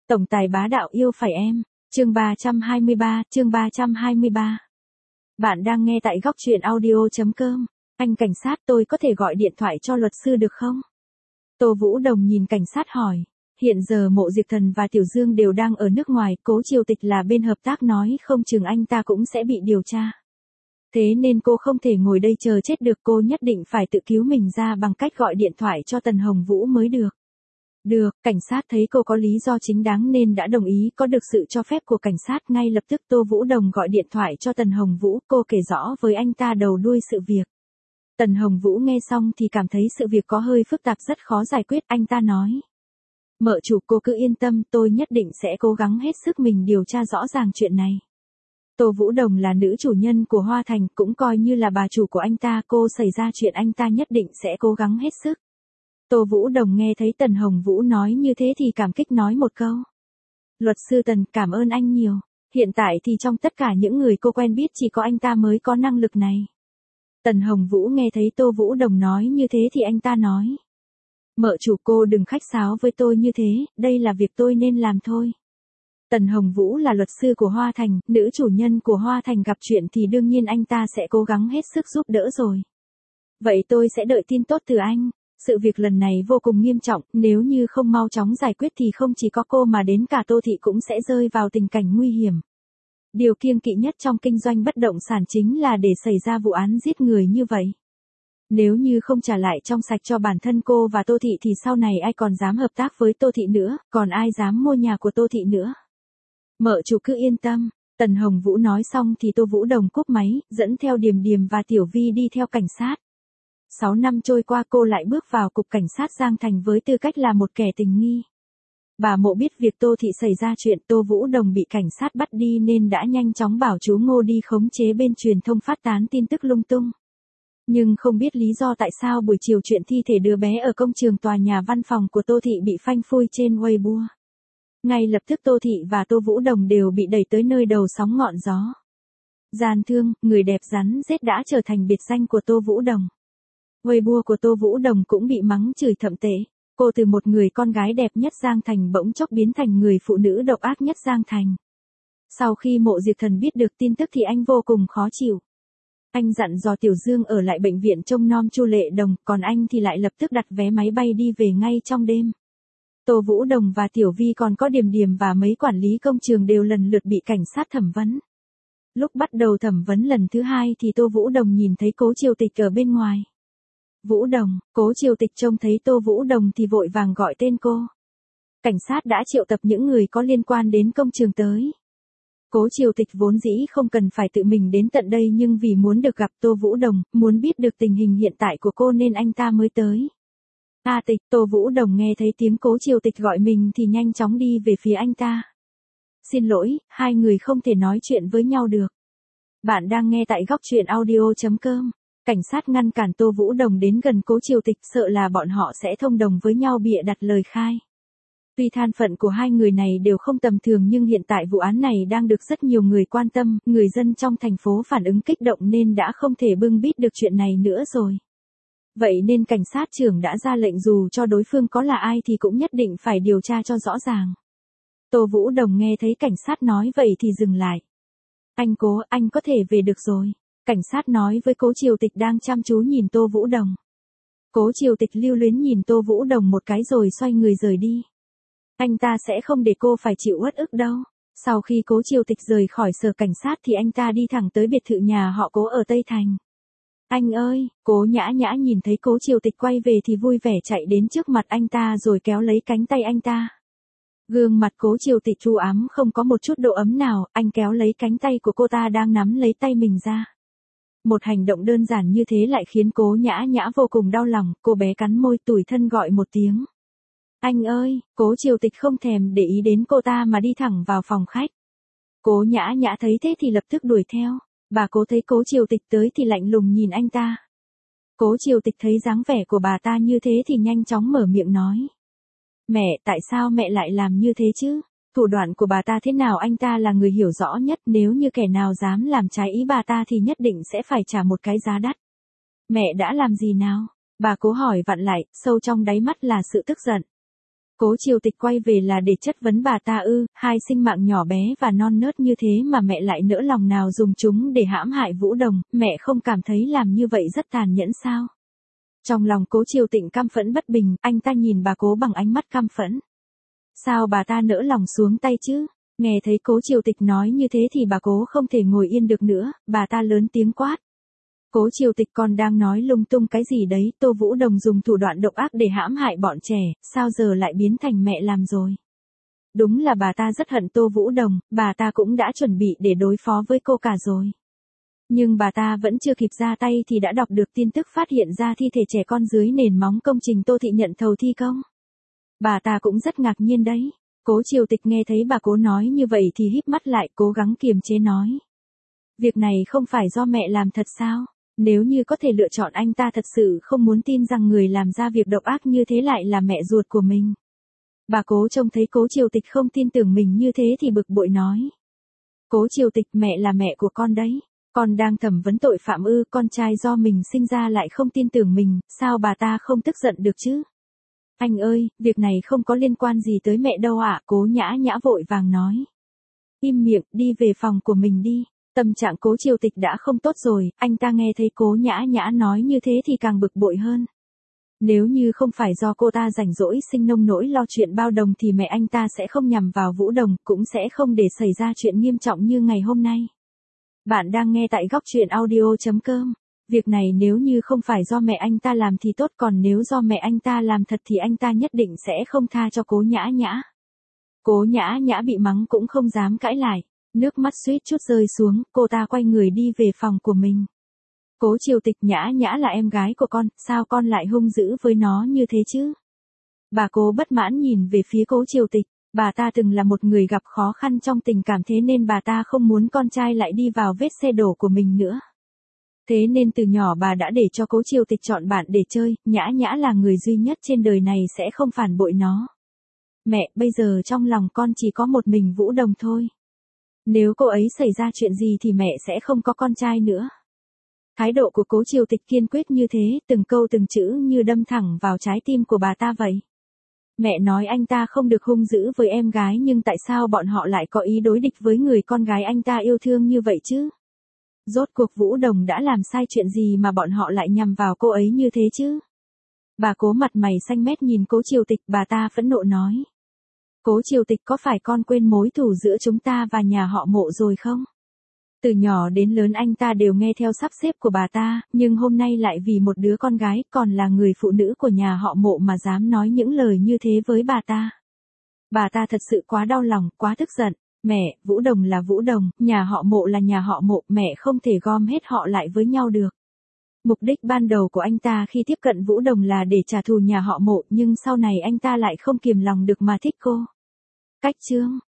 Tổng tài bá đạo yêu phải em. Chương 323. Bạn đang nghe tại góc truyện audio.com. Anh cảnh sát, tôi có thể gọi điện thoại cho luật sư được không? Tô Vũ Đồng nhìn cảnh sát hỏi. Hiện giờ Mộ Diệp Thần và Tiểu Dương đều đang ở nước ngoài, Cố Triều Tịch là bên hợp tác nói không chừng anh ta cũng sẽ bị điều tra. Thế nên cô không thể ngồi đây chờ chết được, cô nhất định phải tự cứu mình ra bằng cách gọi điện thoại cho Tần Hồng Vũ mới được. Được, cảnh sát thấy cô có lý do chính đáng nên đã đồng ý. Có được sự cho phép của cảnh sát, ngay lập tức Tô Vũ Đồng gọi điện thoại cho Tần Hồng Vũ, cô kể rõ với anh ta đầu đuôi sự việc. Tần Hồng Vũ nghe xong thì cảm thấy sự việc có hơi phức tạp, rất khó giải quyết. Anh ta nói: Mợ chủ, cô cứ yên tâm, tôi nhất định sẽ cố gắng hết sức mình điều tra rõ ràng chuyện này. Tô Vũ Đồng là nữ chủ nhân của Hoa Thành, cũng coi như là bà chủ của anh ta, cô xảy ra chuyện anh ta nhất định sẽ cố gắng hết sức. Tô Vũ Đồng nghe thấy Tần Hồng Vũ nói như thế thì cảm kích nói một câu: Luật sư Tần, cảm ơn anh nhiều. Hiện tại thì trong tất cả những người cô quen biết chỉ có anh ta mới có năng lực này. Tần Hồng Vũ nghe thấy Tô Vũ Đồng nói như thế thì anh ta nói: Mợ chủ, cô đừng khách sáo với tôi như thế, đây là việc tôi nên làm thôi. Tần Hồng Vũ là luật sư của Hoa Thành, nữ chủ nhân của Hoa Thành gặp chuyện thì đương nhiên anh ta sẽ cố gắng hết sức giúp đỡ rồi. Vậy tôi sẽ đợi tin tốt từ anh. Sự việc lần này vô cùng nghiêm trọng, nếu như không mau chóng giải quyết thì không chỉ có cô mà đến cả Tô Thị cũng sẽ rơi vào tình cảnh nguy hiểm. Điều kiêng kỵ nhất trong kinh doanh bất động sản chính là để xảy ra vụ án giết người như vậy. Nếu như không trả lại trong sạch cho bản thân cô và Tô Thị thì sau này ai còn dám hợp tác với Tô Thị nữa, còn ai dám mua nhà của Tô Thị nữa. Mợ chủ cứ yên tâm. Tần Hồng Vũ nói xong thì Tô Vũ Đồng cúp máy, dẫn theo Điềm Điềm và Tiểu Vi đi theo cảnh sát. 6 năm trôi qua, cô lại bước vào cục cảnh sát Giang Thành với tư cách là một kẻ tình nghi. Bà Mộ biết việc Tô Thị xảy ra chuyện Tô Vũ Đồng bị cảnh sát bắt đi nên đã nhanh chóng bảo chú Ngô đi khống chế bên truyền thông phát tán tin tức lung tung. Nhưng không biết lý do tại sao buổi chiều chuyện thi thể đứa bé ở công trường tòa nhà văn phòng của Tô Thị bị phanh phui trên Weibo. Ngay lập tức Tô Thị và Tô Vũ Đồng đều bị đẩy tới nơi đầu sóng ngọn gió. Gian thương, người đẹp rắn rết đã trở thành biệt danh của Tô Vũ Đồng. Weibo của Tô Vũ Đồng cũng bị mắng chửi thậm tệ. Cô từ một người con gái đẹp nhất Giang Thành bỗng chốc biến thành người phụ nữ độc ác nhất Giang Thành. Sau khi Mộ Diệp Thần biết được tin tức thì anh vô cùng khó chịu. Anh dặn dò Tiểu Dương ở lại bệnh viện trông nom Chu Lệ Đồng, còn anh thì lại lập tức đặt vé máy bay đi về ngay trong đêm. Tô Vũ Đồng và Tiểu Vi còn có Điềm Điềm và mấy quản lý công trường đều lần lượt bị cảnh sát thẩm vấn. Lúc bắt đầu thẩm vấn lần thứ hai thì Tô Vũ Đồng nhìn thấy Cố Triều Tịch ở bên ngoài. Vũ Đồng, Cố Triều Tịch trông thấy Tô Vũ Đồng thì vội vàng gọi tên cô. Cảnh sát đã triệu tập những người có liên quan đến công trường tới. Cố Triều Tịch vốn dĩ không cần phải tự mình đến tận đây nhưng vì muốn được gặp Tô Vũ Đồng, muốn biết được tình hình hiện tại của cô nên anh ta mới tới. Tịch, Tô Vũ Đồng nghe thấy tiếng Cố Triều Tịch gọi mình thì nhanh chóng đi về phía anh ta. Xin lỗi, hai người không thể nói chuyện với nhau được. Bạn đang nghe tại góc truyện audio.com. Cảnh sát ngăn cản Tô Vũ Đồng đến gần Cố Triều Tịch, sợ là bọn họ sẽ thông đồng với nhau bịa đặt lời khai. Tuy thân phận của hai người này đều không tầm thường nhưng hiện tại vụ án này đang được rất nhiều người quan tâm, người dân trong thành phố phản ứng kích động nên đã không thể bưng bít được chuyện này nữa rồi. Vậy nên cảnh sát trưởng đã ra lệnh dù cho đối phương có là ai thì cũng nhất định phải điều tra cho rõ ràng. Tô Vũ Đồng nghe thấy cảnh sát nói vậy thì dừng lại. Anh Cố, anh có thể về được rồi. Cảnh sát nói với Cố Triều Tịch đang chăm chú nhìn Tô Vũ Đồng. Cố Triều Tịch lưu luyến nhìn Tô Vũ Đồng một cái rồi xoay người rời đi. Anh ta sẽ không để cô phải chịu uất ức đâu. Sau khi Cố Triều Tịch rời khỏi sở cảnh sát thì anh ta đi thẳng tới biệt thự nhà họ Cố ở Tây Thành. Anh ơi, Cố Nhã Nhã nhìn thấy Cố Triều Tịch quay về thì vui vẻ chạy đến trước mặt anh ta rồi kéo lấy cánh tay anh ta. Gương mặt Cố Triều Tịch u ám không có một chút độ ấm nào, anh kéo lấy cánh tay của cô ta đang nắm lấy tay mình ra. Một hành động đơn giản như thế lại khiến Cố Nhã Nhã vô cùng đau lòng, cô bé cắn môi tủi thân gọi một tiếng. Anh ơi, Cố Triều Tịch không thèm để ý đến cô ta mà đi thẳng vào phòng khách. Cố Nhã Nhã thấy thế thì lập tức đuổi theo, bà Cố thấy Cố Triều Tịch tới thì lạnh lùng nhìn anh ta. Cố Triều Tịch thấy dáng vẻ của bà ta như thế thì nhanh chóng mở miệng nói. Mẹ, tại sao mẹ lại làm như thế chứ? Thủ đoạn của bà ta thế nào anh ta là người hiểu rõ nhất, nếu như kẻ nào dám làm trái ý bà ta thì nhất định sẽ phải trả một cái giá đắt. Mẹ đã làm gì nào? Bà Cố hỏi vặn lại, sâu trong đáy mắt là sự tức giận. Cố Triều Tịch quay về là để chất vấn bà ta ư, hai sinh mạng nhỏ bé và non nớt như thế mà mẹ lại nỡ lòng nào dùng chúng để hãm hại Vũ Đồng, mẹ không cảm thấy làm như vậy rất tàn nhẫn sao? Trong lòng Cố Triều Tịnh căm phẫn bất bình, anh ta nhìn bà Cố bằng ánh mắt căm phẫn. Sao bà ta nỡ lòng xuống tay chứ? Nghe thấy Cố Triều Tịch nói như thế thì bà Cố không thể ngồi yên được nữa, bà ta lớn tiếng quát. Cố Triều Tịch còn đang nói lung tung cái gì đấy, Tô Vũ Đồng dùng thủ đoạn độc ác để hãm hại bọn trẻ, sao giờ lại biến thành mẹ làm rồi? Đúng là bà ta rất hận Tô Vũ Đồng, bà ta cũng đã chuẩn bị để đối phó với cô cả rồi. Nhưng bà ta vẫn chưa kịp ra tay thì đã đọc được tin tức phát hiện ra thi thể trẻ con dưới nền móng công trình Tô Thị nhận thầu thi công. Bà ta cũng rất ngạc nhiên đấy. Cố Triều Tịch nghe thấy bà Cố nói như vậy thì híp mắt lại, cố gắng kiềm chế nói. Việc này không phải do mẹ làm thật sao? Nếu như có thể lựa chọn, anh ta thật sự không muốn tin rằng người làm ra việc độc ác như thế lại là mẹ ruột của mình. Bà Cố trông thấy Cố Triều Tịch không tin tưởng mình như thế thì bực bội nói. Cố Triều Tịch, mẹ là mẹ của con đấy. Con đang thẩm vấn tội phạm ư? Con trai do mình sinh ra lại không tin tưởng mình, sao bà ta không tức giận được chứ? Anh ơi, việc này không có liên quan gì tới mẹ đâu ạ, Cố Nhã Nhã vội vàng nói. Im miệng, đi về phòng của mình đi. Tâm trạng Cố Triều Tịch đã không tốt rồi, anh ta nghe thấy Cố Nhã Nhã nói như thế thì càng bực bội hơn. Nếu như không phải do cô ta rảnh rỗi sinh nông nỗi lo chuyện bao đồng thì mẹ anh ta sẽ không nhằm vào Vũ Đồng, cũng sẽ không để xảy ra chuyện nghiêm trọng như ngày hôm nay. Bạn đang nghe tại góc truyện audio.com. Việc này nếu như không phải do mẹ anh ta làm thì tốt, còn nếu do mẹ anh ta làm thật thì anh ta nhất định sẽ không tha cho Cố Nhã Nhã. Cố Nhã Nhã bị mắng cũng không dám cãi lại. Nước mắt suýt chút rơi xuống, cô ta quay người đi về phòng của mình. Cố Triều Tịch, Nhã Nhã là em gái của con, sao con lại hung dữ với nó như thế chứ? Bà Cố bất mãn nhìn về phía Cố Triều Tịch, bà ta từng là một người gặp khó khăn trong tình cảm, thế nên bà ta không muốn con trai lại đi vào vết xe đổ của mình nữa. Thế nên từ nhỏ bà đã để cho Cố Triều Tịch chọn bạn để chơi, Nhã Nhã là người duy nhất trên đời này sẽ không phản bội nó. Mẹ, bây giờ trong lòng con chỉ có một mình Vũ Đồng thôi. Nếu cô ấy xảy ra chuyện gì thì mẹ sẽ không có con trai nữa. Thái độ của Cố Triều Tịch kiên quyết như thế, từng câu từng chữ như đâm thẳng vào trái tim của bà ta vậy. Mẹ nói anh ta không được hung dữ với em gái, nhưng tại sao bọn họ lại có ý đối địch với người con gái anh ta yêu thương như vậy chứ? Rốt cuộc Vũ Đồng đã làm sai chuyện gì mà bọn họ lại nhằm vào cô ấy như thế chứ? Bà Cố mặt mày xanh mét nhìn Cố Triều Tịch, bà ta phẫn nộ nói. Cố Triều Tịch, có phải con quên mối thù giữa chúng ta và nhà họ Mộ rồi không? Từ nhỏ đến lớn anh ta đều nghe theo sắp xếp của bà ta, nhưng hôm nay lại vì một đứa con gái còn là người phụ nữ của nhà họ Mộ mà dám nói những lời như thế với bà ta. Bà ta thật sự quá đau lòng, quá tức giận. Mẹ, Vũ Đồng là Vũ Đồng, nhà họ Mộ là nhà họ Mộ, mẹ không thể gom hết họ lại với nhau được. Mục đích ban đầu của anh ta khi tiếp cận Vũ Đồng là để trả thù nhà họ Mộ, nhưng sau này anh ta lại không kiềm lòng được mà thích cô. Cách chương